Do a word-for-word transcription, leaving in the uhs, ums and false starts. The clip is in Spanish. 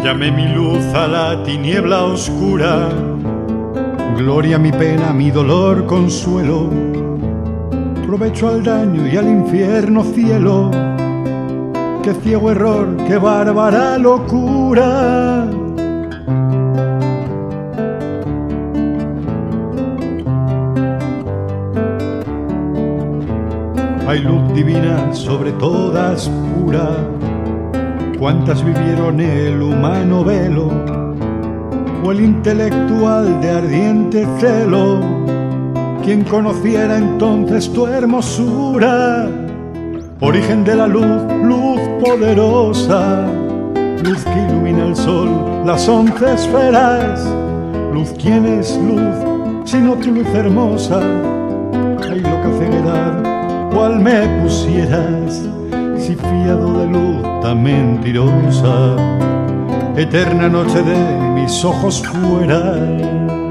Llamé mi luz a la tiniebla oscura, gloria mi pena, mi dolor consuelo, provecho al daño y al infierno cielo. Qué ciego error, qué bárbara locura. Hay luz divina sobre todas pura. ¿Cuántas vivieron el humano velo o el intelectual de ardiente celo? ¿Quién conociera entonces tu hermosura? Origen de la luz, luz poderosa, luz que ilumina el sol, las once esferas. Luz, ¿quién es luz sino tu luz hermosa? Ay, loca ceguedad, ¿cuál me pusieras? Si fiado de luz tan mentirosa, eterna noche de mis ojos fuera.